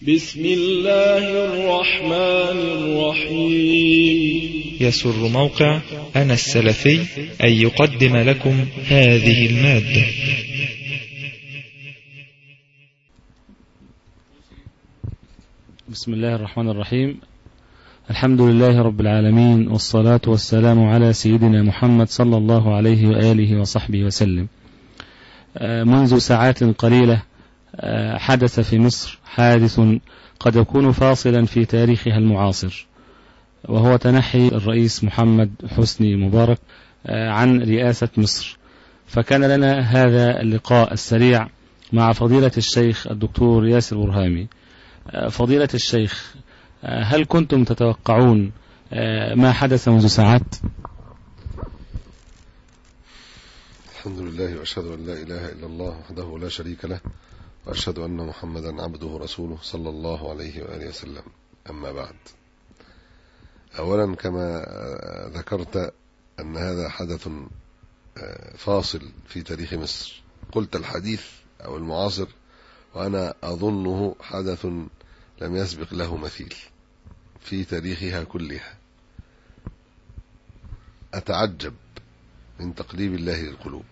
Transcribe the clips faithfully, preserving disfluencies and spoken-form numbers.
بسم الله الرحمن الرحيم. يسر موقع أنا السلفي أن يقدم لكم هذه المادة. بسم الله الرحمن الرحيم. الحمد لله رب العالمين، والصلاة والسلام على سيدنا محمد صلى الله عليه وآله وصحبه وسلم. منذ ساعات قليلة حدث في مصر حادث قد يكون فاصلا في تاريخها المعاصر، وهو تنحي الرئيس محمد حسني مبارك عن رئاسة مصر. فكان لنا هذا اللقاء السريع مع فضيلة الشيخ الدكتور ياسر برهامي. فضيلة الشيخ، هل كنتم تتوقعون ما حدث منذ ساعات؟ الحمد لله، وأشهد أن لا إله إلا الله وحده لا شريك له، وأشهد أن محمدا عبده ورسوله صلى الله عليه وآله وسلم. أما بعد، أولا كما ذكرت أن هذا حدث فاصل في تاريخ مصر، قلت الحديث أو المعاصر، وأنا أظنه حدث لم يسبق له مثيل في تاريخها كلها. أتعجب من تقليب الله للقلوب،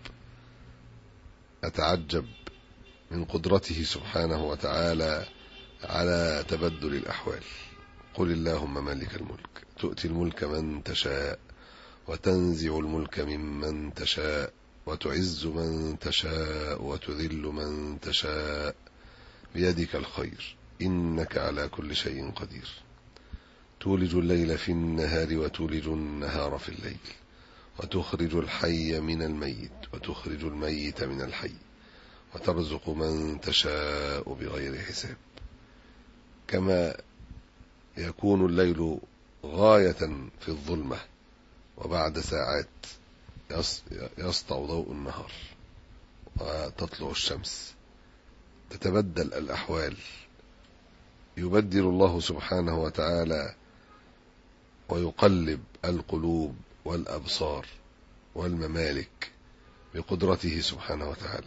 أتعجب من قدرته سبحانه وتعالى على تبدل الأحوال. قل اللهم مالك الملك تؤتي الملك من تشاء، وتنزع الملك ممن تشاء، وتعز من تشاء، وتذل من تشاء، بيدك الخير إنك على كل شيء قدير. تولج الليل في النهار وتولج النهار في الليل، وتخرج الحي من الميت وتخرج الميت من الحي، وترزق من تشاء بغير حساب. كما يكون الليل غاية في الظلمة، وبعد ساعات يسطع ضوء النهار وتطلع الشمس، تتبدل الأحوال. يبدل الله سبحانه وتعالى ويقلب القلوب والأبصار والممالك بقدرته سبحانه وتعالى.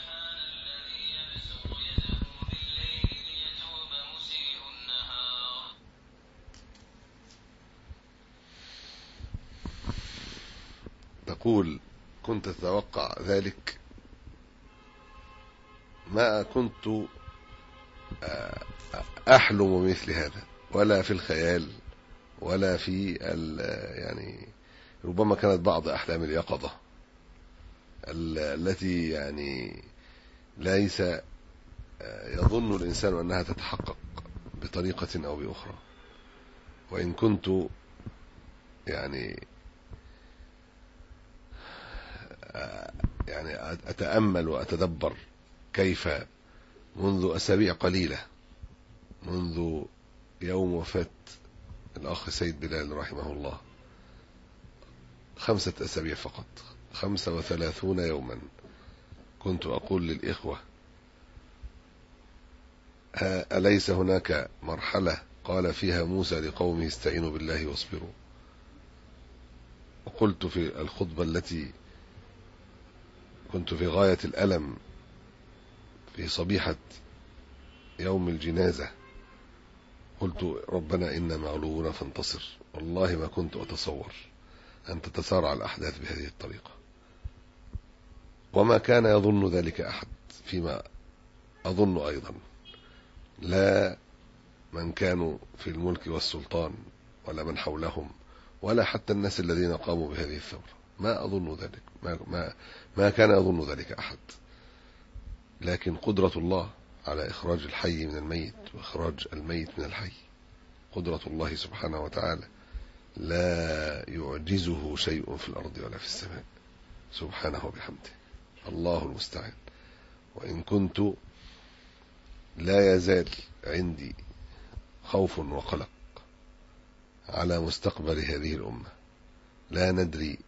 تقول كنت تتوقع ذلك؟ ما كنت أحلم مثل هذا، ولا في الخيال ولا في يعني ربما كانت بعض أحلام اليقظة التي يعني ليس يظن الإنسان أنها تتحقق بطريقة أو بأخرى. وإن كنت يعني يعني أتأمل وأتدبر كيف منذ أسابيع قليلة، منذ يوم وفاة الأخ سيد بلال رحمه الله، خمسة أسابيع فقط، خمسة وثلاثون يوما، كنت أقول للإخوة: أليس هناك مرحلة قال فيها موسى لقومه استعينوا بالله واصبروا؟ وقلت في الخطبة التي كنت في غاية الألم في صبيحة يوم الجنازة، قلت: ربنا إنا مغلوبون فانتصر. والله ما كنت أتصور أن تتسارع الأحداث بهذه الطريقة، وما كان يظن ذلك أحد فيما أظن أيضا، لا من كانوا في الملك والسلطان ولا من حولهم ولا حتى الناس الذين قاموا بهذه الثورة. ما أظن ذلك، ما, ما, ما كان يظن ذلك أحد. لكن قدرة الله على إخراج الحي من الميت وإخراج الميت من الحي، قدرة الله سبحانه وتعالى لا يعجزه شيء في الأرض ولا في السماء، سبحانه وبحمده، الله المستعان. وإن كنت لا يزال عندي خوف وقلق على مستقبل هذه الأمة، لا ندري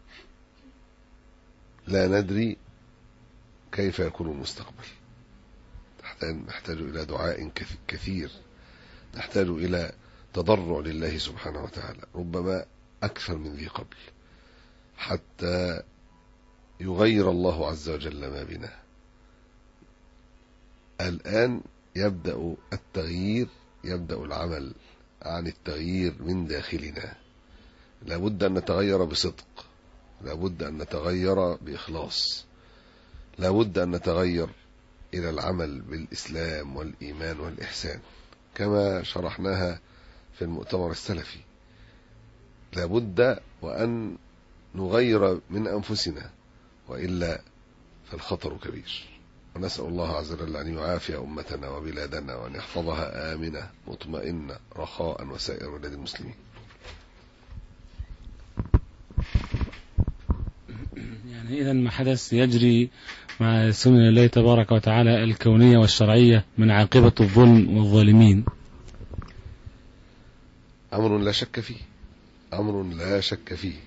لا ندري كيف يكون المستقبل. نحتاج إلى دعاء كثير، نحتاج إلى تضرع لله سبحانه وتعالى، ربما أكثر من ذي قبل، حتى يغير الله عز وجل ما بنا. الآن يبدأ التغيير، يبدأ العمل عن التغيير من داخلنا. لابد أن نتغير بصدق، لابد أن نتغير بإخلاص، لابد أن نتغير إلى العمل بالإسلام والإيمان والإحسان كما شرحناها في المؤتمر السلفي. لابد وأن نغير من أنفسنا، وإلا فالخطر كبير. ونسأل الله عز وجل أن يعافي أمتنا وبلادنا، وأن يحفظها آمنة مطمئنة رخاء وسائر بلاد المسلمين. يعني إذن ما حدث يجري مع سنن الله تبارك وتعالى الكونية والشرعية من عاقبة الظلم والظالمين أمر لا شك فيه، أمر لا شك فيه.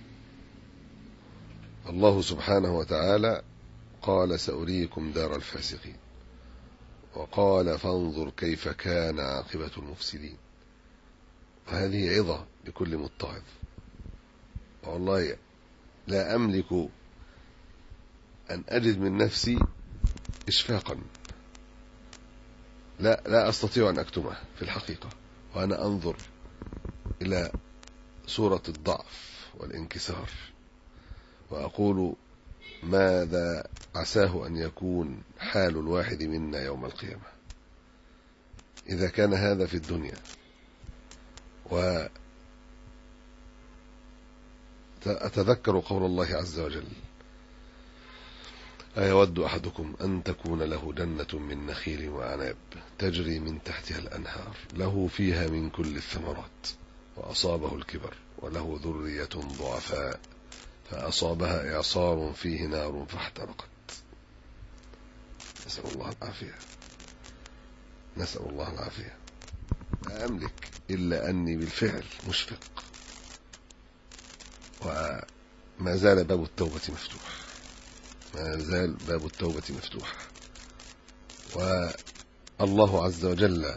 الله سبحانه وتعالى قال: سأريكم دار الفاسقين، وقال: فانظر كيف كان عاقبة المفسدين. وهذه عظة لكل متعظ. والله لا أملك أن أجد من نفسي إشفاقا، لا لا أستطيع أن أكتمه في الحقيقة، وأنا أنظر إلى صورة الضعف والانكسار، وأقول: ماذا عساه أن يكون حال الواحد منا يوم القيامة إذا كان هذا في الدنيا. وأتذكر قول الله عز وجل: أيود أحدكم أن تكون له جنة من نخيل وأعناب تجري من تحتها الأنهار له فيها من كل الثمرات وأصابه الكبر وله ذرية ضعفاء فأصابها إعصار فيه نار فاحترقت. نسأل الله العافية، نسأل الله العافية. لا أملك إلا أني بالفعل مشفق، وما زال باب التوبة مفتوح، ما زال باب التوبة مفتوح. والله عز وجل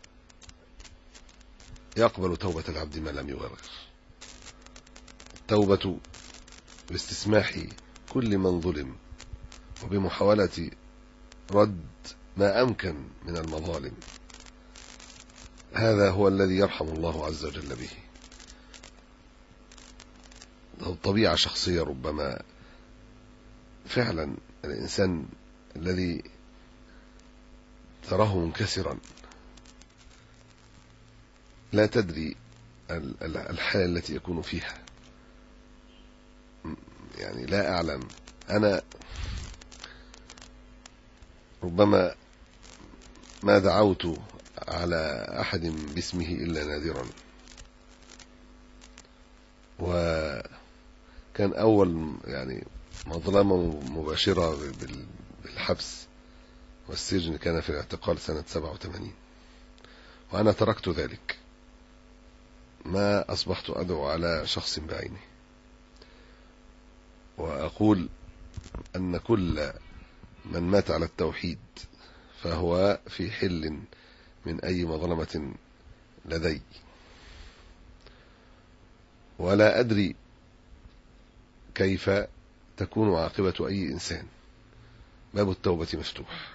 يقبل توبة العبد ما لم يغرر. التوبة باستسماح كل من ظلم، وبمحاولة رد ما أمكن من المظالم. هذا هو الذي يرحم الله عز وجل به. طبيعة شخصية ربما فعلا الإنسان الذي تراه منكسرا لا تدري الحالة التي يكون فيها، يعني لا أعلم. أنا ربما ما دعوت على أحد باسمه إلا نادرا، وكان أول يعني مظلمة مباشرة بالحبس والسجن كان في الاعتقال سنة سبعة وثمانين، وأنا تركت ذلك، ما أصبحت أدعو على شخص بعينه، وأقول أن كل من مات على التوحيد فهو في حل من أي مظلمة لدي، ولا أدري كيف تكون عاقبة أي إنسان. باب التوبة مفتوح،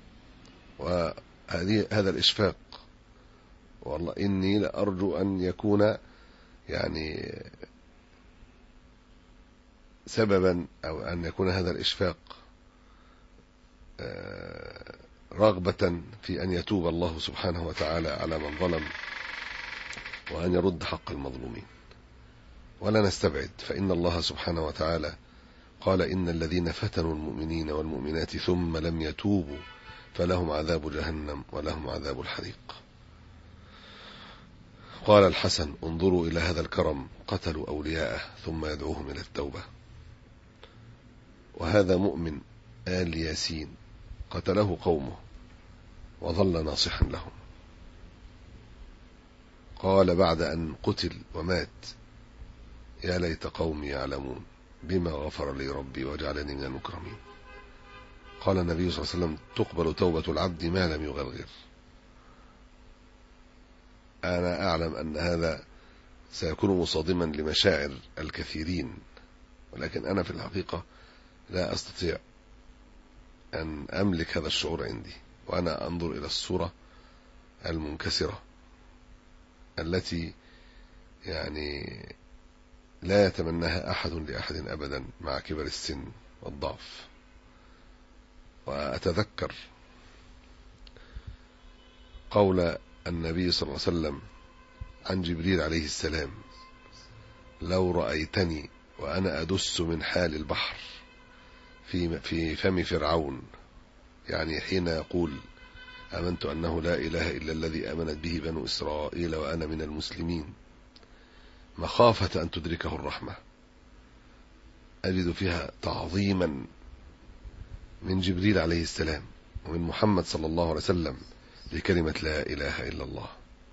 وهذه هذا الإشفاق والله إني لأرجو أن يكون يعني سببا، أو أن يكون هذا الإشفاق رغبة في أن يتوب الله سبحانه وتعالى على من ظلم، وأن يرد حق المظلومين. ولا نستبعد، فإن الله سبحانه وتعالى قال: إن الذين فتنوا المؤمنين والمؤمنات ثم لم يتوبوا فلهم عذاب جهنم ولهم عذاب الحريق. قال الحسن: انظروا إلى هذا الكرم، قتلوا أولياءه ثم يدعوهم إلى التوبة. وهذا مؤمن آل ياسين قتله قومه وظل ناصحا لهم. قال بعد أن قتل ومات: يا ليت قومي يعلمون بما غفر لي ربي وجعلني من المكرمين. قال النبي صلى الله عليه وسلم: تقبل توبة العبد ما لم يغرغر. أنا أعلم أن هذا سيكون مصادما لمشاعر الكثيرين، ولكن أنا في الحقيقة لا أستطيع أن أملك هذا الشعور عندي، وأنا أنظر إلى الصورة المنكسرة التي يعني لا يتمناها أحد لأحد أبدا مع كبر السن والضعف. وأتذكر قول النبي صلى الله عليه وسلم عن جبريل عليه السلام: لو رأيتني وأنا أدس من حال البحر في في فم فرعون، يعني حين يقول: آمنت أنه لا إله إلا الذي آمنت به بنو إسرائيل وأنا من المسلمين، مخافة أن تدركه الرحمة، أجد فيها تعظيما من جبريل عليه السلام ومن محمد صلى الله عليه وسلم لكلمة لا إله إلا الله.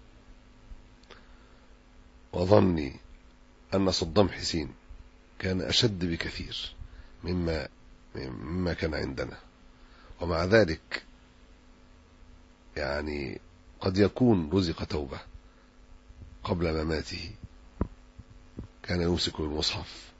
وظني أن صدام حسين كان أشد بكثير مما مما كان عندنا، ومع ذلك يعني قد يكون رزق توبة قبل مماته. كان يمسك المصحف،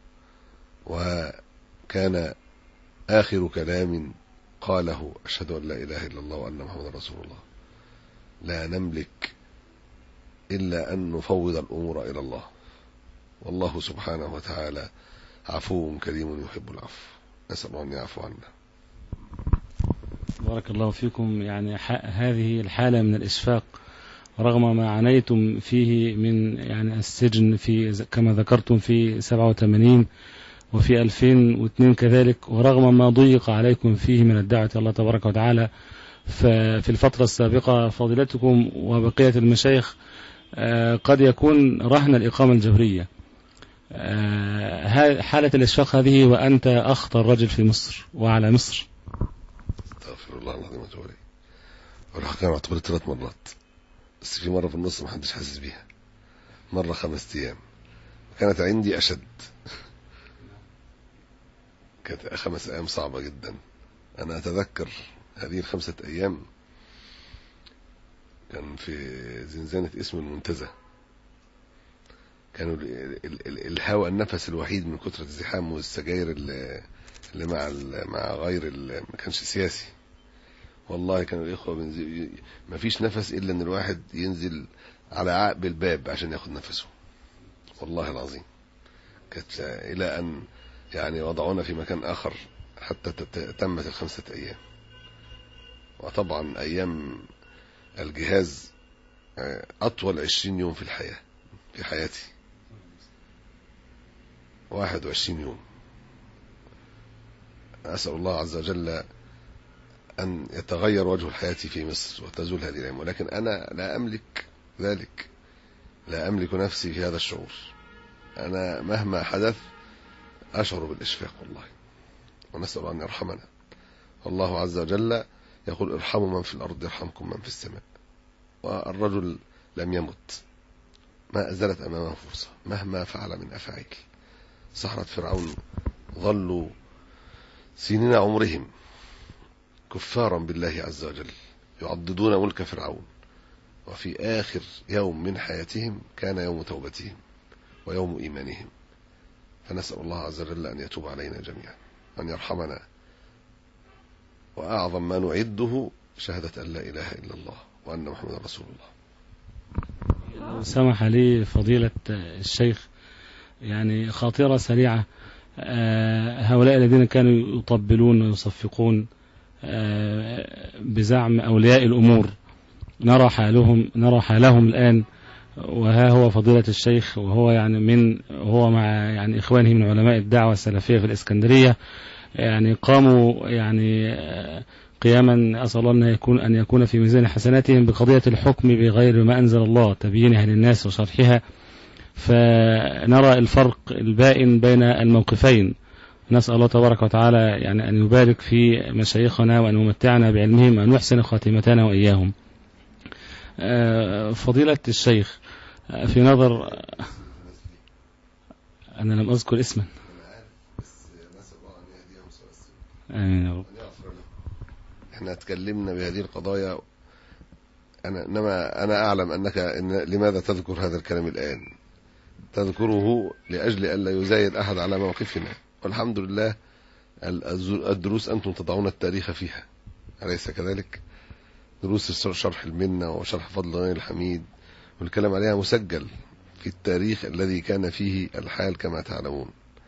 وكان آخر كلام قاله: أشهد أن لا إله إلا الله وأن محمد رسول الله. لا نملك إلا أن نفوض الأمور إلى الله، والله سبحانه وتعالى عفو كريم يحب العفو، نسأل الله أن يعفو عنا. بارك الله فيكم. يعني هذه الحالة من الإشفاق رغم ما عانيتم فيه من يعني السجن في كما ذكرتم في سبعة وثمانين وفي ألفين واثنين كذلك، ورغم ما ضيق عليكم فيه من الدعوة الله تبارك وتعالى ففي الفترة السابقة فضيلتكم وبقية المشايخ قد يكون رهن الإقامة الجبرية. حالة الإشفاق هذه وأنت أخطر رجل في مصر وعلى مصر. استغفر الله العظيم واتوب اليه. والحقيقة اعتبرت ثلاث مرات، بس في مرة في النص ما حدش حاسس بيها، مرة خمس أيام كانت عندي أشد. كانت خمس أيام صعبة جدا. أنا أتذكر هذه الخمسة أيام كان في زنزانة اسم المنتزه، كانوا الهواء النفس الوحيد من كثرة الزحام والسجاير اللي اللي مع مع غير اللي ما كانش سياسي. والله كانوا الإخوة ما فيش نفس إلا أن الواحد ينزل على عقب الباب عشان ياخد نفسه، والله العظيم. كانت إلى أن يعني وضعونا في مكان آخر حتى تمت الخمسة أيام. وطبعا أيام الجهاز أطول عشرين يوم في الحياة، في حياتي واحد وعشرين يوم. أسأل الله عز وجل أن يتغير وجه الحياة في مصر وتزول هذه الأيام، ولكن أنا لا أملك ذلك، لا أملك نفسي في هذا الشعور. أنا مهما حدث أشعر بالإشفاق والله، ونسأل أن يرحمنا. والله عز وجل يقول: ارحموا من في الأرض يرحمكم من في السماء. والرجل لم يمت، ما أزالت أمامه فرصة مهما فعل من أفعال. سحرة فرعون ظلوا سنين عمرهم كفارا بالله عز وجل يعضدون ملك فرعون، وفي آخر يوم من حياتهم كان يوم توبتهم ويوم إيمانهم. فنسأل الله عز وجل أن يتوب علينا جميعا، أن يرحمنا. وأعظم ما نعده شهادة أن لا إله إلا الله وأن محمد رسول الله. لو سمح لي فضيلة الشيخ يعني خاطرة سريعة، هؤلاء الذين كانوا يطبلون ويصفقون بزعم أولياء الأمور نرى حالهم نرى حالهم الآن، وها هو فضيلة الشيخ وهو يعني من هو مع يعني إخوانه من علماء الدعوة السلفية في الإسكندرية يعني قاموا يعني قياما أسأل الله أن يكون أن يكون في ميزان حسناتهم بقضية الحكم بغير ما أنزل الله، تبيينها للناس وشرحها. فنرى الفرق البائن بين الموقفين. نسأل الله تبارك وتعالى يعني أن يبارك في مشايخنا وأن يمتعنا بعلمهم وأن يحسن خاتمتنا وإياهم. فضيلة الشيخ، في نظر أنا لم أذكر اسما، آمين يا رب. احنا تكلمنا بهذه القضايا، أنا إنما أنا أعلم أنك إن لماذا تذكر هذا الكلام الآن؟ تذكره لأجل أن لا يزايد أحد على موقفنا، والحمد لله الدروس أنتم تضعون التاريخ فيها، أليس كذلك؟ دروس شرح المنة وشرح فضل غني الحميد، والكلام عليها مسجل في التاريخ الذي كان فيه الحال كما تعلمون.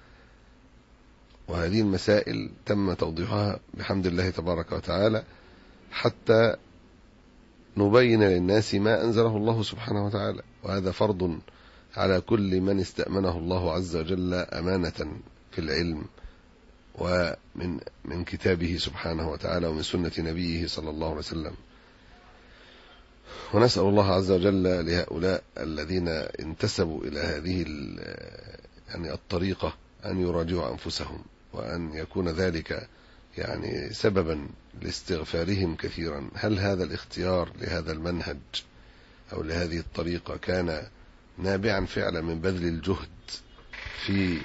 وهذه المسائل تم توضيحها بحمد الله تبارك وتعالى حتى نبين للناس ما أنزله الله سبحانه وتعالى، وهذا فرض على كل من استأمنه الله عز وجل أمانة في العلم ومن من كتابه سبحانه وتعالى ومن سنة نبيه صلى الله عليه وسلم. ونسأل الله عز وجل لهؤلاء الذين انتسبوا إلى هذه يعني الطريقة أن يراجعوا أنفسهم، وأن يكون ذلك يعني سببا لاستغفارهم كثيرا. هل هذا الاختيار لهذا المنهج أو لهذه الطريقة كان نابعا فعلا من بذل الجهد في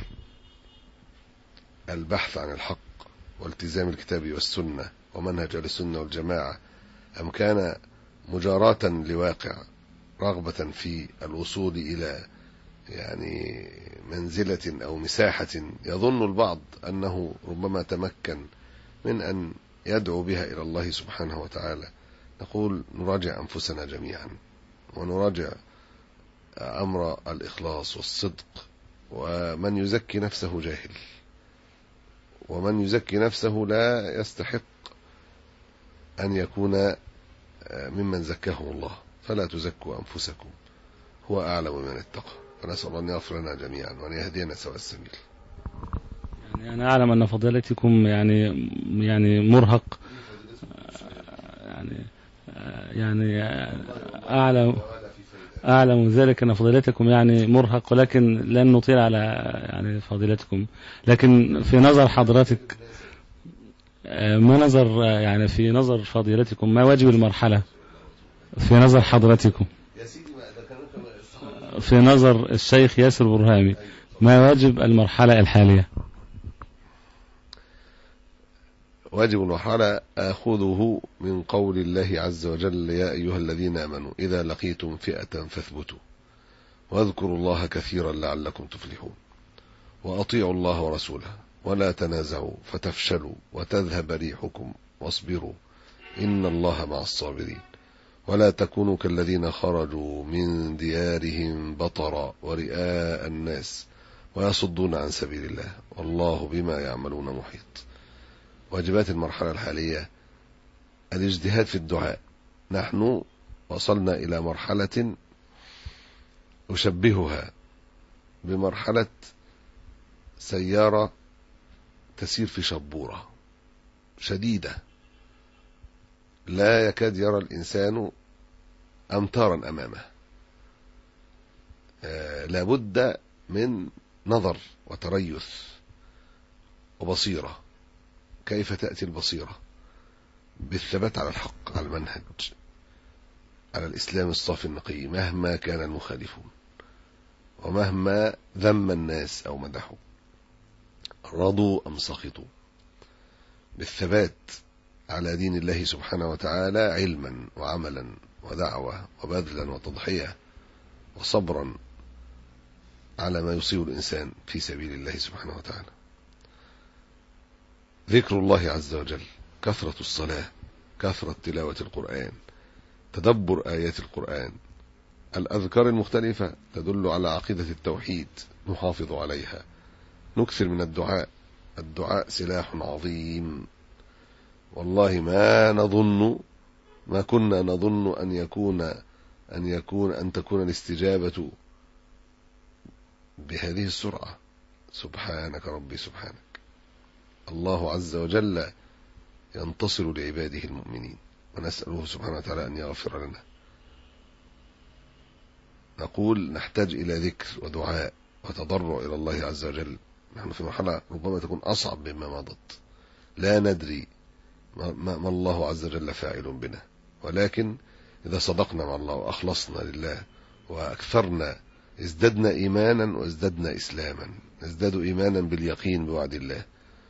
البحث عن الحق والتزام الكتاب والسنة ومنهج السنة والجماعة، أم كان مجاراة لواقع رغبة في الوصول إلى يعني منزلة أو مساحة يظن البعض أنه ربما تمكن من أن يدعو بها إلى الله سبحانه وتعالى؟ نقول نراجع أنفسنا جميعا، ونراجع أمر الإخلاص والصدق. ومن يزكي نفسه جاهل، ومن يزكي نفسه لا يستحق أن يكون ممن زكاه الله. فلا تزكوا أنفسكم، هو أعلم من اتقى. فنسأل الله أن يغفر لنا جميعا وأن يهدينا سواء السبيل. يعني أنا أعلم أن فضيلتكم يعني يعني مرهق، يعني يعني أعلم أعلم ذلك أن فضيلتكم يعني مرهق، ولكن لن نطيل على يعني فضيلتكم. لكن في نظر حضرتك، ما نظر يعني في نظر فضيلتكم ما واجب المرحلة في نظر حضرتكم، في نظر الشيخ ياسر برهامي، ما واجب المرحلة الحالية؟ واجب المرحلة آخذه من قول الله عز وجل: يا أيها الذين آمنوا إذا لقيتم فئة فاثبتوا واذكروا الله كثيرا لعلكم تفلحون وأطيعوا الله ورسوله ولا تنازعوا فتفشلوا وتذهب ريحكم واصبروا إن الله مع الصابرين ولا تكونوا كالذين خرجوا من ديارهم بطرا ورئاء الناس ويصدون عن سبيل الله والله بما يعملون محيط. واجبات المرحلة الحالية الاجتهاد في الدعاء. نحن وصلنا إلى مرحلة أشبهها بمرحلة سيارة تسير في شبورة شديدة لا يكاد يرى الإنسان أمتارا أمامه. آه لابد من نظر وتريث وبصيرة. كيف تأتي البصيرة؟ بالثبات على الحق، على المنهج، على الإسلام الصافي النقي مهما كان المخالفون ومهما ذم الناس أو مدحوا، رضوا أم سخطوا. بالثبات على دين الله سبحانه وتعالى علما وعملا ودعوة وبذلا وتضحية وصبرا على ما يصيب الإنسان في سبيل الله سبحانه وتعالى. ذكر الله عز وجل، كثرة الصلاة، كثرة تلاوة القرآن، تدبر آيات القرآن، الأذكار المختلفة تدل على عقيدة التوحيد نحافظ عليها، نكثر من الدعاء. الدعاء سلاح عظيم، والله ما نظن ما كنا نظن أن يكون أن يكون أن تكون الاستجابة بهذه السرعة. سبحانك ربي سبحانك. الله عز وجل ينتصر لعباده المؤمنين، ونسأله سبحانه وتعالى أن يغفر لنا. نقول نحتاج إلى ذكر ودعاء وتضرع إلى الله عز وجل. نحن في مرحلة ربما تكون أصعب مما مضت، لا ندري ما, ما الله عز وجل فاعل بنا، ولكن إذا صدقنا مع الله وأخلصنا لله وأكثرنا ازددنا إيمانا وازددنا إسلاما، ازداد إيمانا باليقين بوعد الله،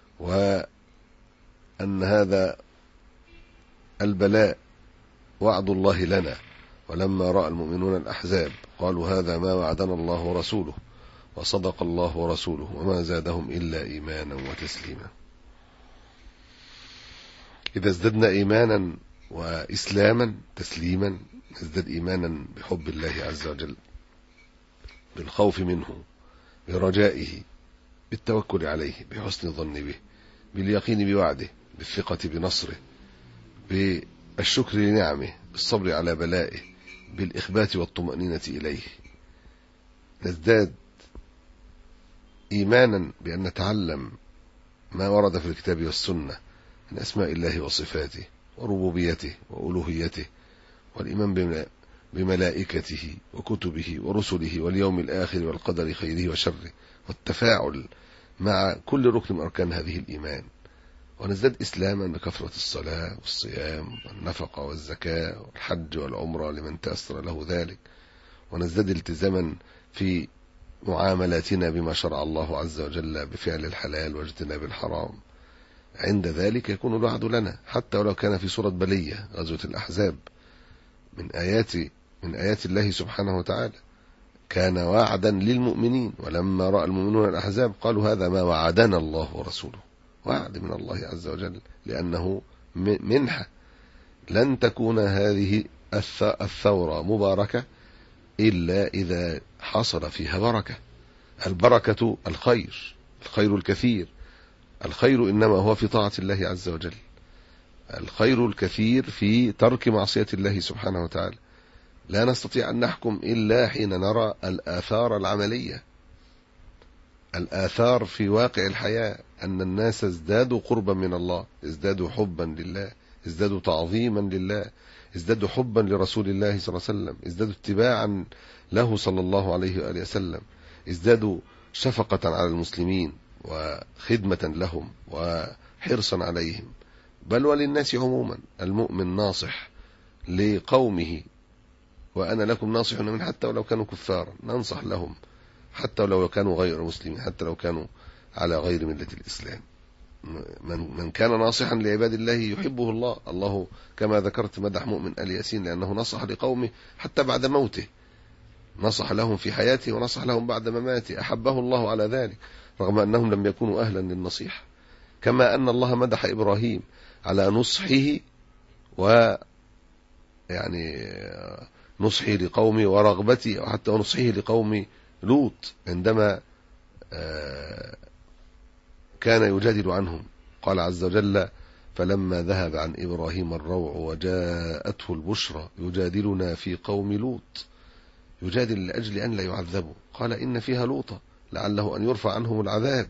وأن هذا البلاء وعد الله لنا. ولما رأى المؤمنون الأحزاب قالوا هذا ما وعدنا الله ورسوله وصدق الله ورسوله وما زادهم إلا إيمانا وتسليما. إذا ازددنا إيمانا وإسلاما تسليما، نزداد إيمانا بحب الله عز وجل، بالخوف منه، برجائه، بالتوكل عليه، بحسن الظن به، باليقين بوعده، بالثقة بنصره، بالشكر لنعمه، بالصبر على بلائه، بالإخبات والطمأنينة إليه. نزداد إيمانا بأن نتعلم ما ورد في الكتاب والسنة من أسماء الله وصفاته وربوبيته وألوهيته، والإيمان بملائكته وكتبه ورسله واليوم الآخر والقدر خيره وشره، والتفاعل مع كل ركن من أركان هذه الإيمان. ونزداد إسلاما بكثرة الصلاة والصيام والنفقة والزكاة والحج والعمرة لمن تأثر له ذلك. ونزداد التزاما في معاملاتنا بما شرع الله عز وجل بفعل الحلال واجتناب الحرام. عند ذلك يكون الوعد لنا، حتى ولو كان في صورة بلية، غزوة الأحزاب من آيات من آيات الله سبحانه وتعالى، كان وعدا للمؤمنين، ولما رأى المؤمنون الأحزاب قالوا هذا ما وعدنا الله ورسوله، وعد من الله عز وجل، لأنه منحة. لن تكون هذه الثورة مباركة إلا إذا حصل فيها بركة. البركة الخير، الخير الكثير. الخير إنما هو في طاعة الله عز وجل، الخير الكثير في ترك معصية الله سبحانه وتعالى. لا نستطيع أن نحكم إلا حين نرى الآثار العملية، الآثار في واقع الحياة، أن الناس ازدادوا قربا من الله، ازدادوا حبا لله، ازدادوا تعظيما لله، ازدادوا حبا لرسول الله صلى الله عليه وسلم، ازدادوا اتباعا له صلى الله عليه وآله وسلم، ازدادوا شفقة على المسلمين وخدمة لهم وحرصا عليهم، بل وللناس عموما. المؤمن ناصح لقومه، وأنا لكم ناصح من حتى ولو كانوا كفارا، ننصح لهم حتى لو كانوا غير مسلمين، حتى لو كانوا على غير ملة الإسلام. من, من كان ناصحا لعباد الله يحبه الله. الله كما ذكرت مدح مؤمن آل ياسين لأنه نصح لقومه حتى بعد موته، نصح لهم في حياته ونصح لهم بعد مماته، أحبه الله على ذلك رغم أنهم لم يكونوا أهلا للنصيحة. كما أن الله مدح إبراهيم على نصحه، و يعني نصحه لقومه ورغبته، وحتى نصحه لقوم لوط عندما كان يجادل عنهم. قال عز وجل فلما ذهب عن إبراهيم الروع وجاءته البشرى يجادلنا في قوم لوط، يجادل لأجل أن لا يعذبوا. قال إن فيها لوطا لعله أن يرفع عنهم العذاب.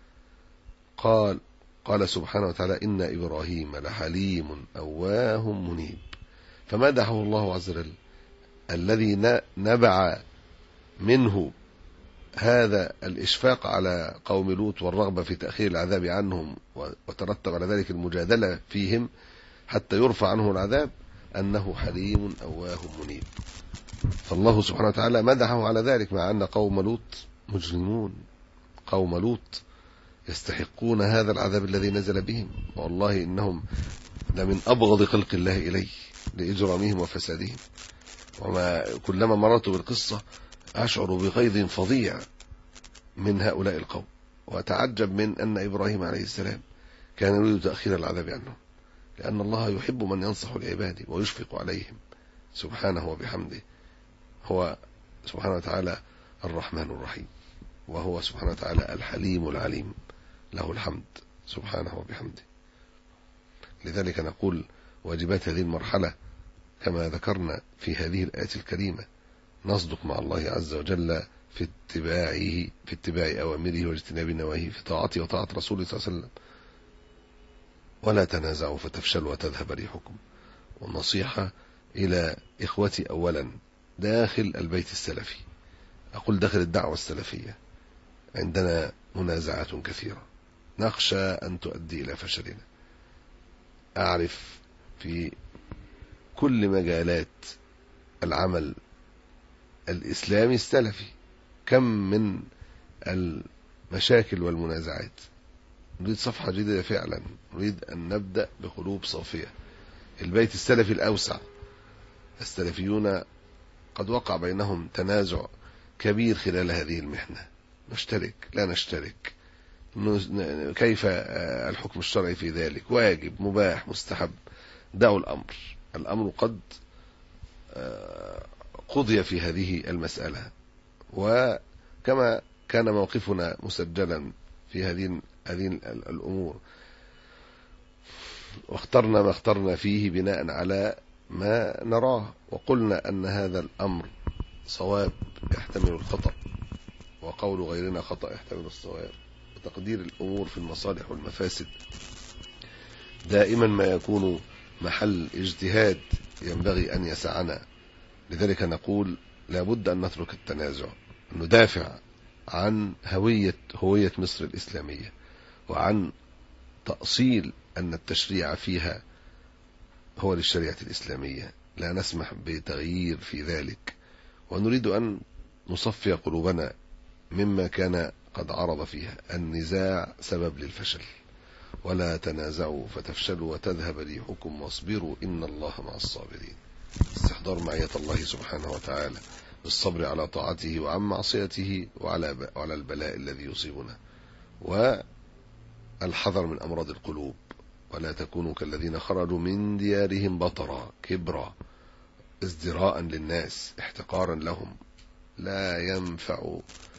قال قال سبحانه وتعالى إن إبراهيم لحليم أواه منيب. فمدحه الله عز وجل الذي نبع منه هذا الإشفاق على قوم لوط والرغبة في تأخير العذاب عنهم، وترتب على ذلك المجادلة فيهم حتى يرفع عنه العذاب، أنه حليم أواه منيب. فالله سبحانه وتعالى مدحه على ذلك، مع أن قوم لوط مجرمون، قوم لوط يستحقون هذا العذاب الذي نزل بهم، والله إنهم لمن أبغض خلق الله إليه لإجرامهم وفسادهم. وما كلما مررت بالقصة أشعر بغيظ فظيع من هؤلاء القوم، وأتعجب من أن إبراهيم عليه السلام كان يريد تأخير العذاب عنهم، لأن الله يحب من ينصح العباد ويشفق عليهم سبحانه وبحمده. هو سبحانه وتعالى الرحمن الرحيم، وهو سبحانه وتعالى الحليم العليم، له الحمد سبحانه وبحمده. لذلك نقول واجبات هذه المرحلة كما ذكرنا في هذه الآية الكريمة، نصدق مع الله عز وجل في اتباعه في اتباع أوامره واجتناب نواهيه، في طاعته وطاعة رسوله صلى الله عليه وسلم، ولا تنازعوا فتفشلوا وتذهب ريحكم. والنصيحة إلى إخوتي أولا داخل البيت السلفي، أقول داخل الدعوة السلفية، عندنا منازعات كثيرة نخشى أن تؤدي إلى فشلنا. أعرف في كل مجالات العمل الإسلامي السلفي كم من المشاكل والمنازعات. نريد صفحة جديدة فعلا، نريد أن نبدأ بقلوب صافية. البيت السلفي الأوسع، السلفيون قد وقع بينهم تنازع كبير خلال هذه المحنة، نشترك لا نشترك، كيف الحكم الشرعي في ذلك، واجب مباح مستحب، دعوا الأمر الأمر قد قضي في هذه المسألة. وكما كان موقفنا مسجلا في هذه هذه الأمور، واخترنا ما اخترنا فيه بناء على ما نراه، وقلنا أن هذا الأمر صواب يحتمل الخطأ، وقول غيرنا خطأ يحتمل الصواب، وتقدير الأمور في المصالح والمفاسد دائما ما يكون محل اجتهاد ينبغي أن يسعنا. لذلك نقول لابد أن نترك التنازع، ندافع عن هوية هوية مصر الإسلامية، وعن تأصيل أن التشريع فيها هو للشريعة الإسلامية، لا نسمح بتغيير في ذلك، ونريد أن نصفي قلوبنا مما كان قد عرض فيها. النزاع سبب للفشل، ولا تنازعوا فتفشلوا وتذهب ريحكم واصبروا إن الله مع الصابرين. استحضار معية الله سبحانه وتعالى بالصبر على طاعته وعن معصيته وعلى وعلى البلاء الذي يصيبنا، والحذر من أمراض القلوب، ولا تكونوا كالذين خرجوا من ديارهم بطرا كبرا ازدراء للناس احتقارا لهم. لا ينفع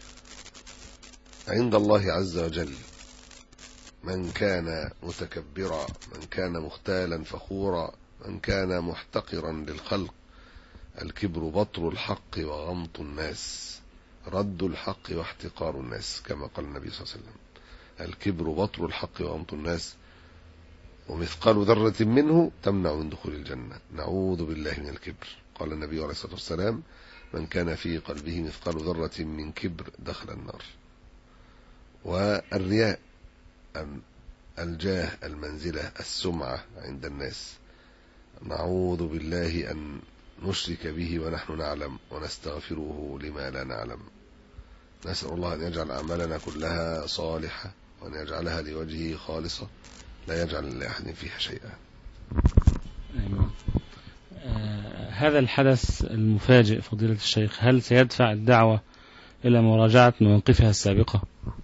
عند الله عز وجل من كان متكبرا، من كان مختالا فخورا، من كان محتقرا للخلق. الكبر بطر الحق وغمط الناس، رد الحق واحتقار الناس، كما قال النبي صلى الله عليه وسلم: الكبر بطر الحق وغمط الناس، ومثقال ذرة منه تمنع من دخول الجنة. نعوذ بالله من الكبر. قال النبي عليه الصلاة والسلام: من كان في قلبه مثقال ذرة من كبر دخل النار. والرياء، الجاه، المنزلة، السمعة عند الناس، نعوذ بالله أن نشرك به ونحن نعلم، ونستغفره لما لا نعلم. نسأل الله أن يجعل أعمالنا كلها صالحة، وأن يجعلها لوجهه خالصة، لا يجعل لأحد فيها شيئا. أيوة. آه هذا الحدث المفاجئ فضيلة الشيخ، هل سيدفع الدعوة إلى مراجعة مواقفها السابقة؟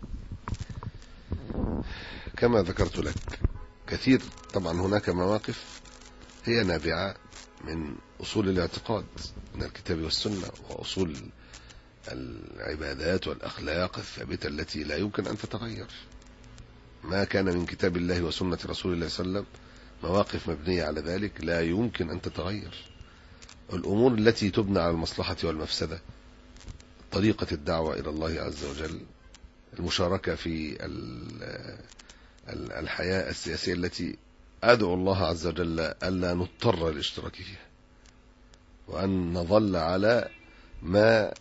كما ذكرت لك كثير، طبعا هناك مواقف هي نابعة من أصول الاعتقاد من الكتاب والسنة، وأصول العبادات والأخلاق الثابتة التي لا يمكن أن تتغير. ما كان من كتاب الله وسنة رسول الله صلى الله عليه وسلم مواقف مبنية على ذلك لا يمكن أن تتغير. الأمور التي تبنى على المصلحة والمفسدة، طريقة الدعوة إلى الله عز وجل، المشاركة في الحياة السياسية التي أدعو الله عز وجل ألا نضطر للاشتراك فيها، وأن نظل على ما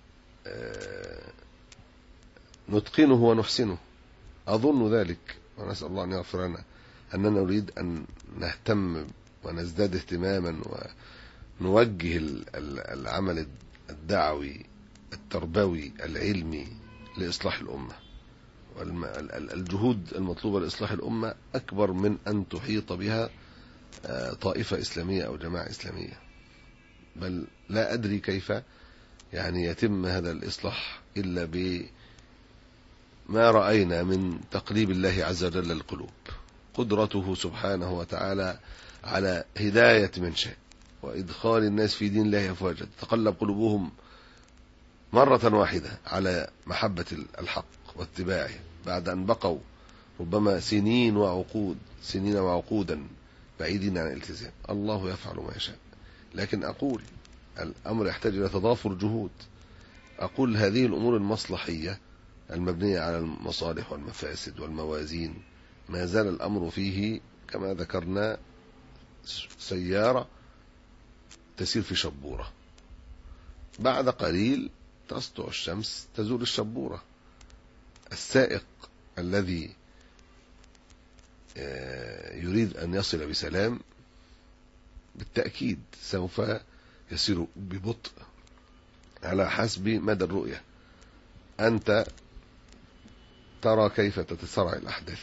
نتقنه ونحسنه. أظن ذلك، ونسأل الله أن يغفر لنا، أننا نريد أن نهتم ونزداد اهتماما ونوجه العمل الدعوي التربوي العلمي لإصلاح الأمة. والجهود المطلوبة لإصلاح الأمة أكبر من أن تحيط بها طائفة إسلامية أو جماعة إسلامية، بل لا أدري كيف يعني يتم هذا الإصلاح إلا بما رأينا من تقليب الله عز وجل القلوب، قدرته سبحانه وتعالى على هداية من شاء وإدخال الناس في دين الله أفواجا، تقلب قلوبهم مرة واحدة على محبة الحق واتباعه، بعد أن بقوا ربما سنين وعقود سنين وعقودا بعيدين عن الالتزام. الله يفعل ما يشاء، لكن أقول الأمر يحتاج إلى تضافر جهود. أقول هذه الأمور المصلحية المبنية على المصالح والمفاسد والموازين، ما زال الأمر فيه كما ذكرنا سيارة تسير في شبورة، بعد قليل تسطع الشمس تزول الشبورة. السائق الذي يريد أن يصل بسلام بالتأكيد سوف يسير ببطء على حسب مدى الرؤية. أنت ترى كيف تتسارع الأحداث،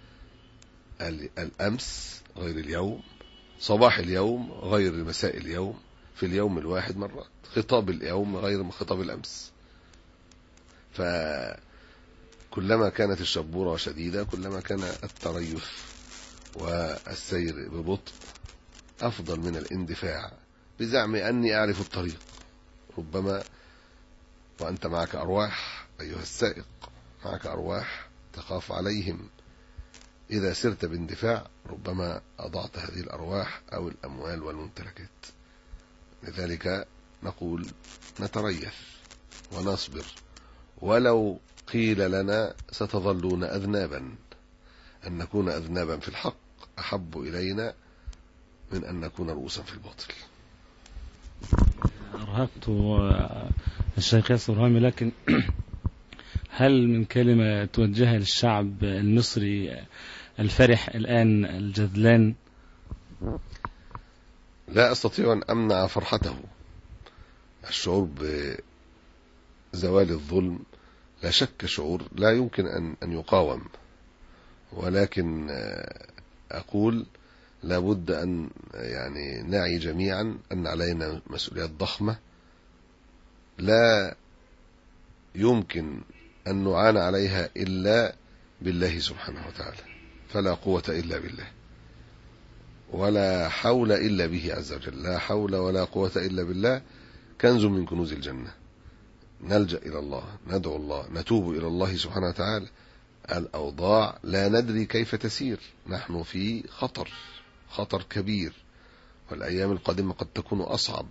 الأمس غير اليوم، صباح اليوم غير مساء اليوم، في اليوم الواحد مرات، خطاب اليوم غير خطاب الأمس. فكلما كانت الشبورة شديدة كلما كان التريث والسير ببطء أفضل من الاندفاع بزعم أني أعرف الطريق. ربما وأنت معك أرواح أيها السائق، معك أرواح تخاف عليهم، إذا سرت باندفاع ربما أضعت هذه الأرواح أو الأموال والممتلكات. لذلك نقول نتريث ونصبر، ولو قيل لنا ستظلون أذنابا، أن نكون أذنابا في الحق أحب إلينا من أن نكون رؤوسا في الباطل. أرهقت الشيخ ياسر رامي، لكن هل من كلمة توجهها للشعب المصري الفرح الآن الجذلان؟ لا أستطيع أن أمنع فرحته. الشعور بزوال الظلم لا شك شعور لا يمكن أن أن يقاوم، ولكن أقول لابد أن يعني نعي جميعا أن علينا مسؤوليات ضخمة لا يمكن أن نعان عليها إلا بالله سبحانه وتعالى، فلا قوة إلا بالله ولا حول إلا به عز وجل. لا حول ولا قوة إلا بالله كنز من كنوز الجنة. نلجأ إلى الله، ندعو الله، نتوب إلى الله سبحانه وتعالى. الأوضاع لا ندري كيف تسير، نحن في خطر خطر كبير، والأيام القادمة قد تكون أصعب.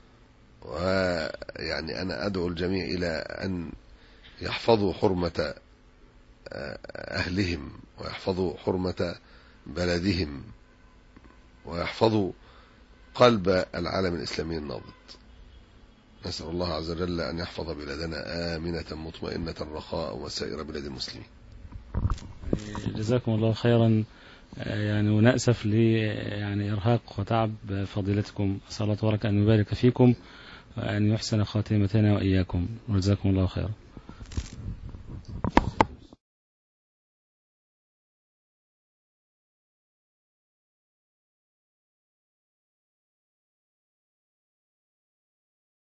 ويعني أنا أدعو الجميع إلى أن يحفظوا حرمة أهلهم، ويحفظوا حرمة بلدهم، ويحفظوا قلب العالم الإسلامي النابض. نسأل الله عز وجل أن يحفظ بلادنا آمنة مطمئنة رخاء وسائر بلاد المسلمين. جزاكم الله خيرا. يعني ونأسف لي يعني إرهاق وتعب فضيلتكم. أسأل الله تبارك أن يبارك فيكم وأن يحسن خاتمتنا وإياكم، وجزاكم الله خيرا.